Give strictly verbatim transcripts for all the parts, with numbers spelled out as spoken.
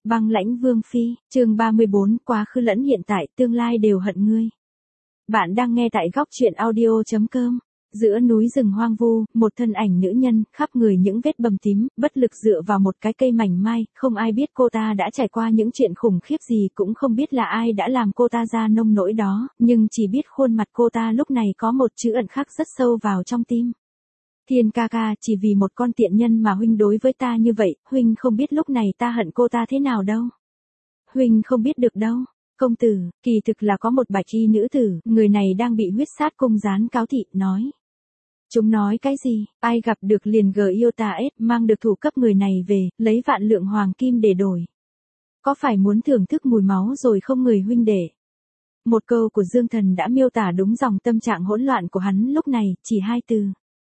Băng lãnh vương phi, chương ba mươi bốn, quá khứ lẫn hiện tại, tương lai đều hận ngươi. Bạn đang nghe tại góc truyện audio chấm com. Giữa núi rừng hoang vu, một thân ảnh nữ nhân, khắp người những vết bầm tím, bất lực dựa vào một cái cây mảnh mai, không ai biết cô ta đã trải qua những chuyện khủng khiếp gì, cũng không biết là ai đã làm cô ta ra nông nỗi đó, nhưng chỉ biết khuôn mặt cô ta lúc này có một chữ ẩn khắc rất sâu vào trong tim. Thiên ca ca, chỉ vì một con tiện nhân mà huynh đối với ta như vậy, huynh không biết lúc này ta hận cô ta thế nào đâu. Huynh không biết được đâu. Công tử, kỳ thực là có một bạch y nữ tử, người này đang bị huyết sát cung gián cáo thị, nói. Chúng nói cái gì, ai gặp được liền gờ yêu ta ết, mang được thủ cấp người này về, lấy vạn lượng hoàng kim để đổi. Có phải muốn thưởng thức mùi máu rồi không người huynh đệ? Một câu của Dương Thần đã miêu tả đúng dòng tâm trạng hỗn loạn của hắn lúc này, chỉ hai từ.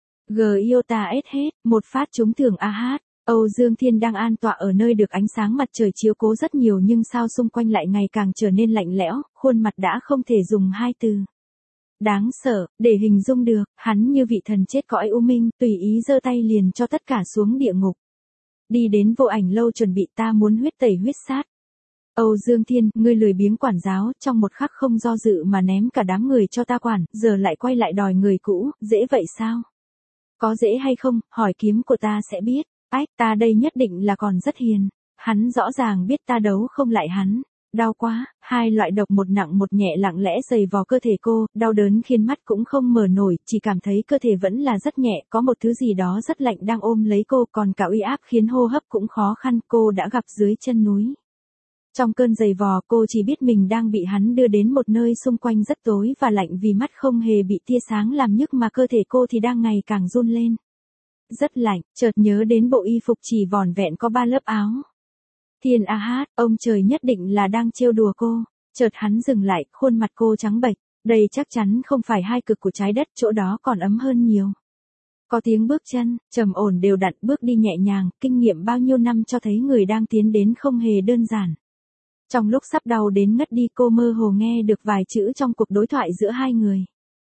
Gờ yêu ta ết hết, một phát trúng thưởng a hát. Âu Dương Thiên đang an tọa ở nơi được ánh sáng mặt trời chiếu cố rất nhiều nhưng sao xung quanh lại ngày càng trở nên lạnh lẽo, khuôn mặt đã không thể dùng hai từ. Đáng sợ, để hình dung được, hắn như vị thần chết cõi u minh, tùy ý giơ tay liền cho tất cả xuống địa ngục. Đi đến Vô Ảnh lâu chuẩn bị, ta muốn huyết tẩy huyết sát. Âu Dương Thiên, ngươi lười biếng quản giáo, trong một khắc không do dự mà ném cả đám người cho ta quản, giờ lại quay lại đòi người cũ, dễ vậy sao? Có dễ hay không, hỏi kiếm của ta sẽ biết. Ách, ta đây nhất định là còn rất hiền. Hắn rõ ràng biết ta đấu không lại hắn. Đau quá, hai loại độc một nặng một nhẹ lặng lẽ dày vò cơ thể cô, đau đớn khiến mắt cũng không mở nổi, chỉ cảm thấy cơ thể vẫn là rất nhẹ, có một thứ gì đó rất lạnh đang ôm lấy cô, còn cả uy áp khiến hô hấp cũng khó khăn, cô đã gặp dưới chân núi. Trong cơn dày vò, cô chỉ biết mình đang bị hắn đưa đến một nơi xung quanh rất tối và lạnh vì mắt không hề bị tia sáng làm nhức mà cơ thể cô thì đang ngày càng run lên. Rất lạnh, chợt nhớ đến bộ y phục chỉ vỏn vẹn có ba lớp áo. Thiên a hát, ông trời nhất định là đang trêu đùa cô. Chợt hắn dừng lại, khuôn mặt cô trắng bệch. Đây chắc chắn không phải hai cực của trái đất, chỗ đó còn ấm hơn nhiều. Có tiếng bước chân, trầm ổn đều đặn, bước đi nhẹ nhàng, kinh nghiệm bao nhiêu năm cho thấy người đang tiến đến không hề đơn giản. Trong lúc sắp đau đến ngất đi, cô mơ hồ nghe được vài chữ trong cuộc đối thoại giữa hai người.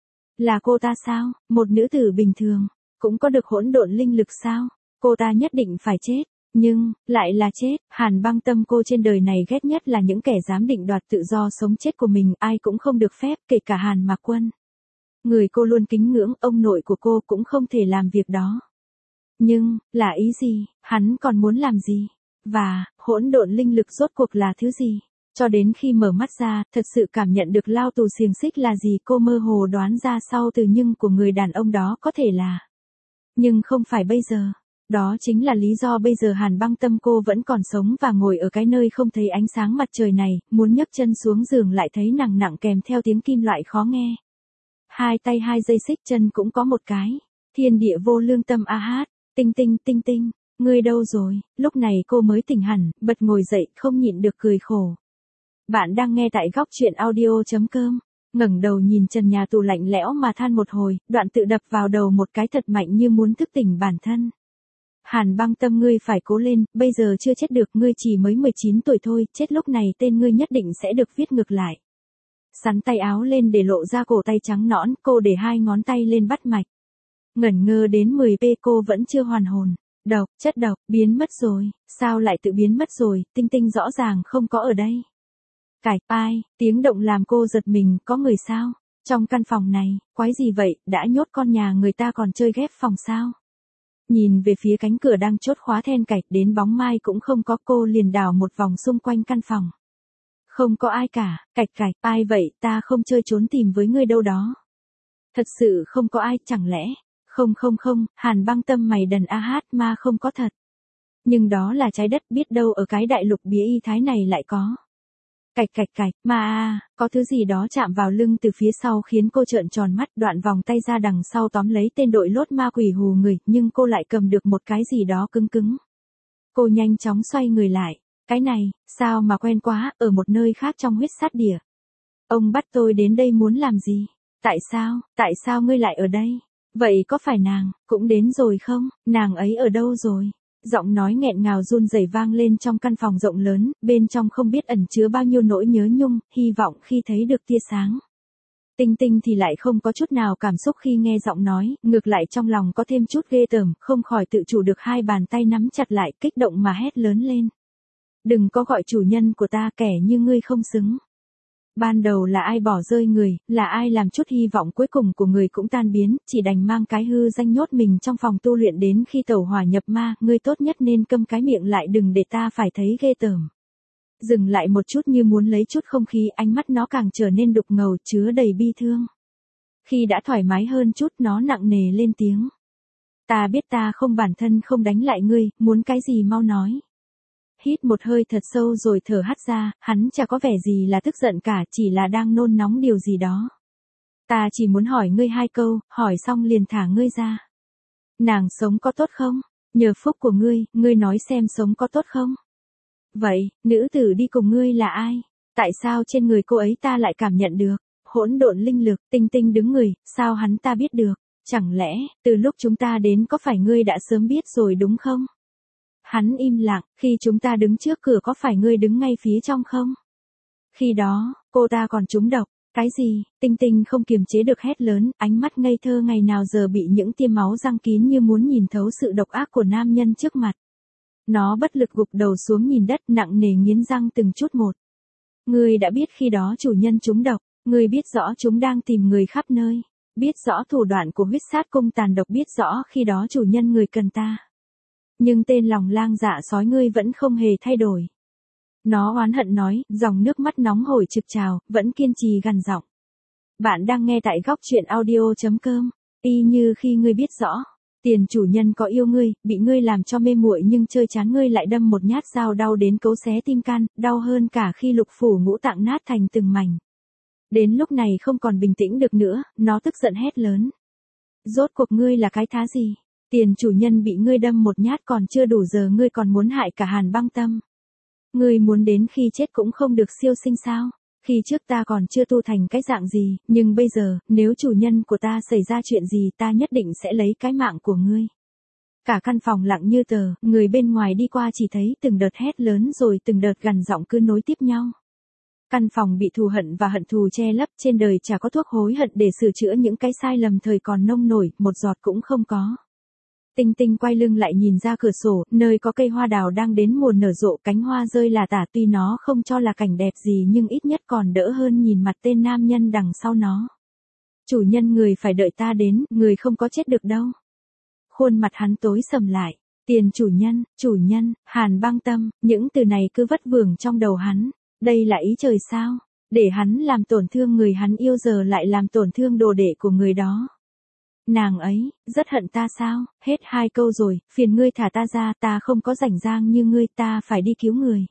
Là cô ta sao, một nữ tử bình thường, cũng có được hỗn độn linh lực sao? Cô ta nhất định phải chết, nhưng, lại là chết. Hàn Băng Tâm, cô trên đời này ghét nhất là những kẻ dám định đoạt tự do sống chết của mình, ai cũng không được phép, kể cả Hàn Mạc Quân. Người cô luôn kính ngưỡng, ông nội của cô cũng không thể làm việc đó. Nhưng, là ý gì, hắn còn muốn làm gì? Và, hỗn độn linh lực rốt cuộc là thứ gì? Cho đến khi mở mắt ra, thật sự cảm nhận được lao tù xiềng xích là gì, cô mơ hồ đoán ra sau từ nhưng của người đàn ông đó có thể là. Nhưng không phải bây giờ. Đó chính là lý do bây giờ Hàn Băng Tâm cô vẫn còn sống và ngồi ở cái nơi không thấy ánh sáng mặt trời này, muốn nhấc chân xuống giường lại thấy nặng nặng kèm theo tiếng kim loại khó nghe. Hai tay hai dây xích chân cũng có một cái. Thiên địa vô lương tâm a hát, tinh tinh tinh tinh, ngươi đâu rồi? Lúc này cô mới tỉnh hẳn, bật ngồi dậy không nhịn được cười khổ. Bạn đang nghe tại góc truyện audio chấm com. Ngẩng đầu nhìn trần nhà tù lạnh lẽo mà than một hồi, đoạn tự đập vào đầu một cái thật mạnh như muốn thức tỉnh bản thân. Hàn Băng Tâm, ngươi phải cố lên, bây giờ chưa chết được, ngươi chỉ mới mười chín tuổi thôi, chết lúc này tên ngươi nhất định sẽ được viết ngược lại. Sắn tay áo lên để lộ ra cổ tay trắng nõn, cô để hai ngón tay lên bắt mạch. Ngẩn ngơ đến mười phút cô vẫn chưa hoàn hồn. Độc, chất độc, biến mất rồi, sao lại tự biến mất rồi, tinh tinh rõ ràng không có ở đây. Cải, ai, tiếng động làm cô giật mình, có người sao? Trong căn phòng này, quái gì vậy, đã nhốt con nhà người ta còn chơi ghép phòng sao? Nhìn về phía cánh cửa đang chốt khóa then cạch, đến bóng mai cũng không có, cô liền đảo một vòng xung quanh căn phòng. Không có ai cả, cạch cạch, ai vậy, ta không chơi trốn tìm với ngươi đâu đó. Thật sự không có ai, chẳng lẽ, không không không, Hàn Băng Tâm mày đần a hát, ma không có thật. Nhưng đó là trái đất, biết đâu ở cái đại lục bí y thái này lại có. Cạch cạch cạch, ma a, có thứ gì đó chạm vào lưng từ phía sau khiến cô trợn tròn mắt, đoạn vòng tay ra đằng sau tóm lấy tên đội lốt ma quỷ hù người, nhưng cô lại cầm được một cái gì đó cứng cứng. Cô nhanh chóng xoay người lại, cái này, sao mà quen quá, ở một nơi khác trong huyết sát địa. Ông bắt tôi đến đây muốn làm gì? Tại sao, tại sao ngươi lại ở đây? Vậy có phải nàng, cũng đến rồi không? Nàng ấy ở đâu rồi? Giọng nói nghẹn ngào run rẩy vang lên trong căn phòng rộng lớn, bên trong không biết ẩn chứa bao nhiêu nỗi nhớ nhung, hy vọng khi thấy được tia sáng. Tinh tinh thì lại không có chút nào cảm xúc khi nghe giọng nói, ngược lại trong lòng có thêm chút ghê tởm, không khỏi tự chủ được hai bàn tay nắm chặt lại, kích động mà hét lớn lên. Đừng có gọi chủ nhân của ta, kẻ như ngươi không xứng. Ban đầu là ai bỏ rơi người, là ai làm chút hy vọng cuối cùng của người cũng tan biến, chỉ đành mang cái hư danh nhốt mình trong phòng tu luyện đến khi tẩu hỏa nhập ma, ngươi tốt nhất nên câm cái miệng lại, đừng để ta phải thấy ghê tởm. Dừng lại một chút như muốn lấy chút không khí, ánh mắt nó càng trở nên đục ngầu, chứa đầy bi thương. Khi đã thoải mái hơn chút, nó nặng nề lên tiếng. Ta biết ta không, bản thân không đánh lại ngươi, muốn cái gì mau nói. Hít một hơi thật sâu rồi thở hắt ra, hắn chả có vẻ gì là tức giận cả, chỉ là đang nôn nóng điều gì đó. Ta chỉ muốn hỏi ngươi hai câu, hỏi xong liền thả ngươi ra. Nàng sống có tốt không? Nhờ phúc của ngươi, ngươi nói xem sống có tốt không? Vậy, nữ tử đi cùng ngươi là ai? Tại sao trên người cô ấy ta lại cảm nhận được? Hỗn độn linh lực, Tinh Tinh đứng người, sao hắn ta biết được? Chẳng lẽ, từ lúc chúng ta đến có phải ngươi đã sớm biết rồi đúng không? Hắn im lặng, khi chúng ta đứng trước cửa có phải ngươi đứng ngay phía trong không? Khi đó, cô ta còn trúng độc. Cái gì? Tinh Tinh không kiềm chế được hét lớn, ánh mắt ngây thơ ngày nào giờ bị những tia máu răng kín như muốn nhìn thấu sự độc ác của nam nhân trước mặt. Nó bất lực gục đầu xuống nhìn đất, nặng nề nghiến răng từng chút một. Ngươi đã biết khi đó chủ nhân trúng độc, ngươi biết rõ chúng đang tìm người khắp nơi, biết rõ thủ đoạn của huyết sát cung tàn độc, biết rõ khi đó chủ nhân người cần ta. Nhưng tên lòng lang dạ sói ngươi vẫn không hề thay đổi. Nó oán hận nói, dòng nước mắt nóng hổi trực trào, vẫn kiên trì gằn giọng. Bạn đang nghe tại góc truyện audio chấm com. Y như khi ngươi biết rõ, tiền chủ nhân có yêu ngươi, bị ngươi làm cho mê muội nhưng chơi chán ngươi lại đâm một nhát dao đau đến cấu xé tim can, đau hơn cả khi lục phủ ngũ tạng nát thành từng mảnh. Đến lúc này không còn bình tĩnh được nữa, nó tức giận hét lớn. Rốt cuộc ngươi là cái thá gì? Tiền chủ nhân bị ngươi đâm một nhát còn chưa đủ giờ ngươi còn muốn hại cả Hàn Băng Tâm. Ngươi muốn đến khi chết cũng không được siêu sinh sao? Khi trước ta còn chưa tu thành cái dạng gì, nhưng bây giờ, nếu chủ nhân của ta xảy ra chuyện gì ta nhất định sẽ lấy cái mạng của ngươi. Cả căn phòng lặng như tờ, người bên ngoài đi qua chỉ thấy từng đợt hét lớn rồi từng đợt gằn giọng cứ nối tiếp nhau. Căn phòng bị thù hận và hận thù che lấp, trên đời chả có thuốc hối hận để sửa chữa những cái sai lầm thời còn nông nổi, một giọt cũng không có. Tinh Tinh quay lưng lại nhìn ra cửa sổ, nơi có cây hoa đào đang đến mùa nở rộ, cánh hoa rơi là tả, tuy nó không cho là cảnh đẹp gì nhưng ít nhất còn đỡ hơn nhìn mặt tên nam nhân đằng sau nó. Chủ nhân người phải đợi ta đến, người không có chết được đâu. Khuôn mặt hắn tối sầm lại. Tiền chủ nhân, chủ nhân, Hàn Băng Tâm, những từ này cứ vất vưởng trong đầu hắn. Đây là ý trời sao? Để hắn làm tổn thương người hắn yêu giờ lại làm tổn thương đồ đệ của người đó. Nàng ấy, rất hận ta sao? Hết hai câu rồi, phiền ngươi thả ta ra, ta không có rảnh rang như ngươi, ta phải đi cứu người.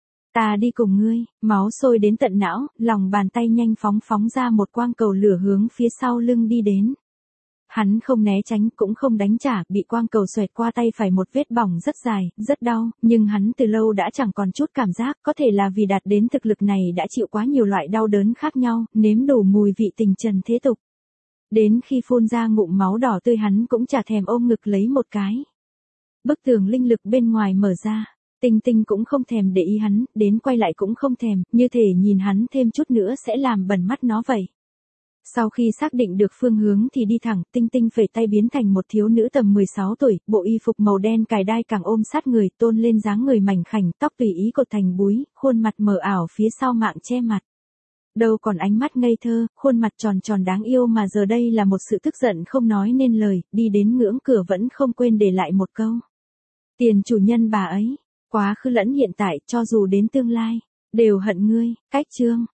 Ta đi cùng ngươi, máu sôi đến tận não, lòng bàn tay nhanh phóng phóng ra một quang cầu lửa hướng phía sau lưng đi đến. Hắn không né tránh cũng không đánh trả, bị quang cầu xoẹt qua tay phải một vết bỏng rất dài, rất đau, nhưng hắn từ lâu đã chẳng còn chút cảm giác, có thể là vì đạt đến thực lực này đã chịu quá nhiều loại đau đớn khác nhau, nếm đủ mùi vị tình trần thế tục. Đến khi phun ra ngụm máu đỏ tươi hắn cũng chả thèm ôm ngực lấy một cái. Bức tường linh lực bên ngoài mở ra, Tinh Tinh cũng không thèm để ý hắn, đến quay lại cũng không thèm, như thể nhìn hắn thêm chút nữa sẽ làm bẩn mắt nó vậy. Sau khi xác định được phương hướng thì đi thẳng, Tinh Tinh phẩy tay biến thành một thiếu nữ tầm mười sáu tuổi, bộ y phục màu đen cài đai càng ôm sát người, tôn lên dáng người mảnh khảnh, tóc tùy ý cột thành búi, khuôn mặt mờ ảo phía sau mạng che mặt. Đâu còn ánh mắt ngây thơ, khuôn mặt tròn tròn đáng yêu mà giờ đây là một sự tức giận không nói nên lời, đi đến ngưỡng cửa vẫn không quên để lại một câu. Tiền chủ nhân bà ấy, quá khứ lẫn hiện tại, cho dù đến tương lai, đều hận ngươi. Cách chương